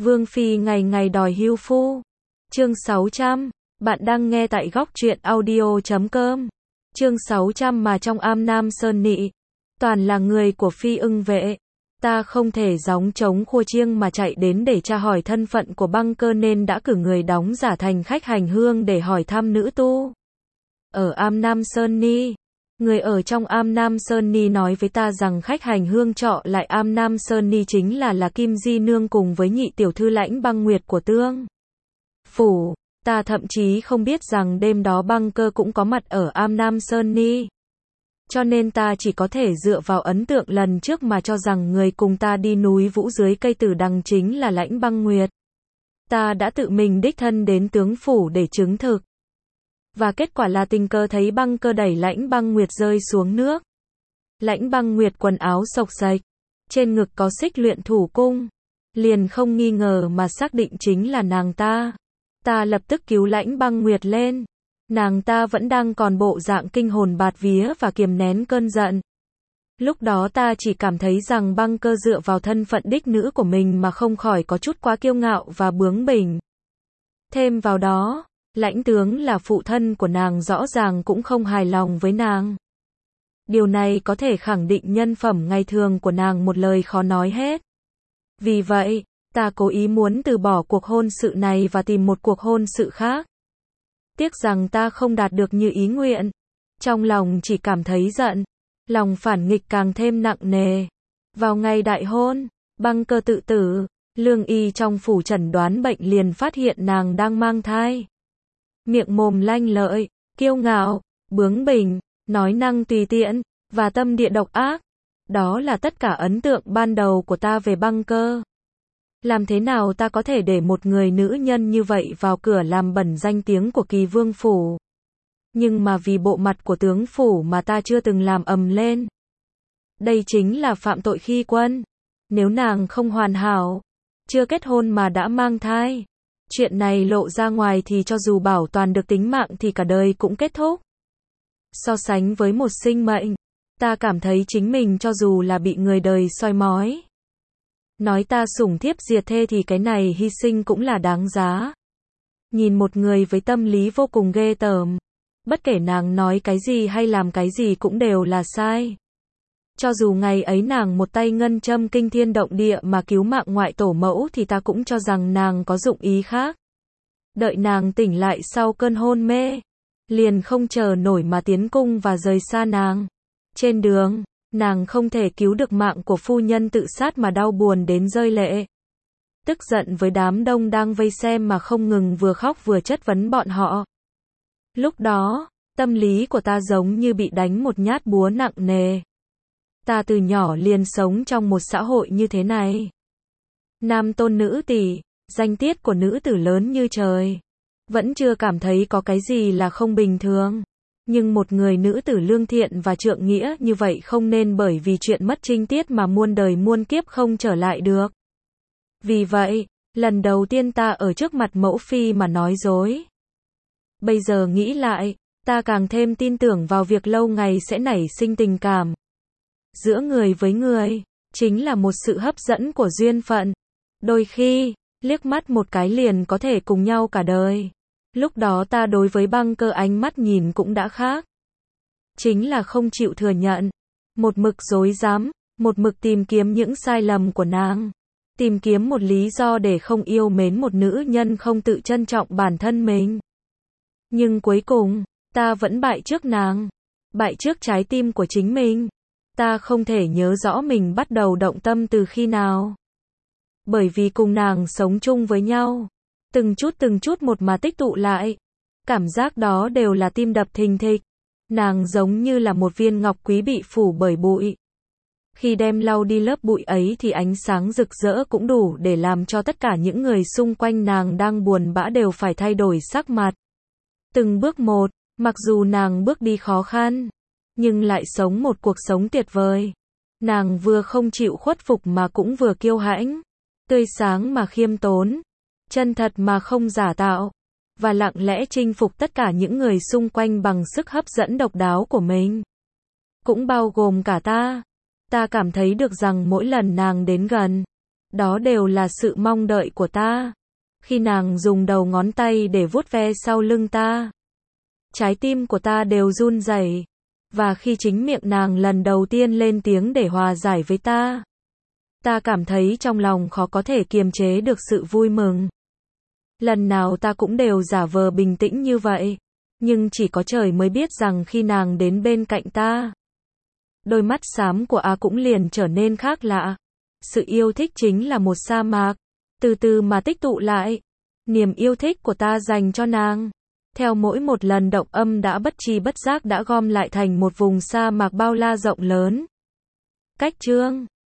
Vương phi ngày ngày đòi hưu phu. Chương 600. Bạn đang nghe tại góc truyện audio.com. Chương 600 mà trong am Nam Sơn Nị, toàn là người của phi ưng vệ. Ta không thể gióng trống khua chiêng mà chạy đến để tra hỏi thân phận của băng cơ nên đã cử người đóng giả thành khách hành hương để hỏi thăm nữ tu. Ở am Nam Sơn Ni, người ở trong am Nam Sơn Ni nói với ta rằng khách hành hương trọ lại am Nam Sơn Ni chính là Kim Di Nương cùng với nhị tiểu thư Lãnh Băng Nguyệt của Tương Phủ. Ta thậm chí không biết rằng đêm đó băng cơ cũng có mặt ở am Nam Sơn Ni. Cho nên ta chỉ có thể dựa vào ấn tượng lần trước mà cho rằng người cùng ta đi núi Vũ dưới cây tử đằng chính là Lãnh Băng Nguyệt. Ta đã tự mình đích thân đến tướng phủ để chứng thực. Và kết quả là tình cờ thấy băng cơ đẩy Lãnh Băng Nguyệt rơi xuống nước. Lãnh Băng Nguyệt quần áo xộc xệch, trên ngực có xích luyện thủ cung. Liền không nghi ngờ mà xác định chính là nàng ta. Ta lập tức cứu Lãnh Băng Nguyệt lên. Nàng ta vẫn đang còn bộ dạng kinh hồn bạt vía và kiềm nén cơn giận. Lúc đó ta chỉ cảm thấy rằng băng cơ dựa vào thân phận đích nữ của mình mà không khỏi có chút quá kiêu ngạo và bướng bỉnh. Thêm vào đó, Lãnh tướng là phụ thân của nàng rõ ràng cũng không hài lòng với nàng. Điều này có thể khẳng định nhân phẩm ngày thường của nàng một lời khó nói hết. Vì vậy, ta cố ý muốn từ bỏ cuộc hôn sự này và tìm một cuộc hôn sự khác. Tiếc rằng ta không đạt được như ý nguyện. Trong lòng chỉ cảm thấy giận. Lòng phản nghịch càng thêm nặng nề. Vào ngày đại hôn, băng cơ tự tử, lương y trong phủ chẩn đoán bệnh liền phát hiện nàng đang mang thai. Miệng mồm lanh lợi, kiêu ngạo, bướng bỉnh, nói năng tùy tiện, và tâm địa độc ác. Đó là tất cả ấn tượng ban đầu của ta về băng cơ. Làm thế nào ta có thể để một người nữ nhân như vậy vào cửa làm bẩn danh tiếng của Kỳ Vương phủ? Nhưng mà vì bộ mặt của tướng phủ mà ta chưa từng làm ầm lên. Đây chính là phạm tội khi quân. Nếu nàng không hoàn hảo, chưa kết hôn mà đã mang thai, chuyện này lộ ra ngoài thì cho dù bảo toàn được tính mạng thì cả đời cũng kết thúc. So sánh với một sinh mệnh, ta cảm thấy chính mình cho dù là bị người đời soi mói, nói ta sủng thiếp diệt thê thì cái này hy sinh cũng là đáng giá. Nhìn một người với tâm lý vô cùng ghê tởm, bất kể nàng nói cái gì hay làm cái gì cũng đều là sai. Cho dù ngày ấy nàng một tay ngân châm kinh thiên động địa mà cứu mạng ngoại tổ mẫu thì ta cũng cho rằng nàng có dụng ý khác. Đợi nàng tỉnh lại sau cơn hôn mê, liền không chờ nổi mà tiến cung và rời xa nàng. Trên đường, nàng không thể cứu được mạng của phu nhân tự sát mà đau buồn đến rơi lệ. Tức giận với đám đông đang vây xem mà không ngừng vừa khóc vừa chất vấn bọn họ. Lúc đó, tâm lý của ta giống như bị đánh một nhát búa nặng nề. Ta từ nhỏ liền sống trong một xã hội như thế này. Nam tôn nữ tỷ, danh tiết của nữ tử lớn như trời. Vẫn chưa cảm thấy có cái gì là không bình thường. Nhưng một người nữ tử lương thiện và trượng nghĩa như vậy không nên bởi vì chuyện mất trinh tiết mà muôn đời muôn kiếp không trở lại được. Vì vậy, lần đầu tiên ta ở trước mặt mẫu phi mà nói dối. Bây giờ nghĩ lại, ta càng thêm tin tưởng vào việc lâu ngày sẽ nảy sinh tình cảm. Giữa người với người, chính là một sự hấp dẫn của duyên phận. Đôi khi, liếc mắt một cái liền có thể cùng nhau cả đời. Lúc đó ta đối với băng cơ ánh mắt nhìn cũng đã khác. Chính là không chịu thừa nhận. Một mực dối dám, một mực tìm kiếm những sai lầm của nàng. Tìm kiếm một lý do để không yêu mến một nữ nhân không tự trân trọng bản thân mình. Nhưng cuối cùng, ta vẫn bại trước nàng. Bại trước trái tim của chính mình. Ta không thể nhớ rõ mình bắt đầu động tâm từ khi nào. Bởi vì cùng nàng sống chung với nhau. Từng chút một mà tích tụ lại. Cảm giác đó đều là tim đập thình thịch. Nàng giống như là một viên ngọc quý bị phủ bởi bụi. Khi đem lau đi lớp bụi ấy thì ánh sáng rực rỡ cũng đủ để làm cho tất cả những người xung quanh nàng đang buồn bã đều phải thay đổi sắc mặt. Từng bước một, mặc dù nàng bước đi khó khăn, nhưng lại sống một cuộc sống tuyệt vời. Nàng vừa không chịu khuất phục mà cũng vừa kiêu hãnh, tươi sáng mà khiêm tốn, chân thật mà không giả tạo, và lặng lẽ chinh phục tất cả những người xung quanh bằng sức hấp dẫn độc đáo của mình. Cũng bao gồm cả ta. Ta cảm thấy được rằng mỗi lần nàng đến gần, Đó đều là sự mong đợi của ta. Khi nàng dùng đầu ngón tay để vuốt ve sau lưng ta, trái tim của ta đều run rẩy. Và khi chính miệng nàng lần đầu tiên lên tiếng để hòa giải với ta, ta cảm thấy trong lòng khó có thể kiềm chế được sự vui mừng. Lần nào ta cũng đều giả vờ bình tĩnh như vậy, nhưng chỉ có trời mới biết rằng khi nàng đến bên cạnh ta, đôi mắt xám của A cũng liền trở nên khác lạ. Sự yêu thích chính là một sa mạc, từ từ mà tích tụ lại. Niềm yêu thích của ta dành cho nàng, theo mỗi một lần động âm đã bất tri bất giác đã gom lại thành một vùng sa mạc bao la rộng lớn. Cách chương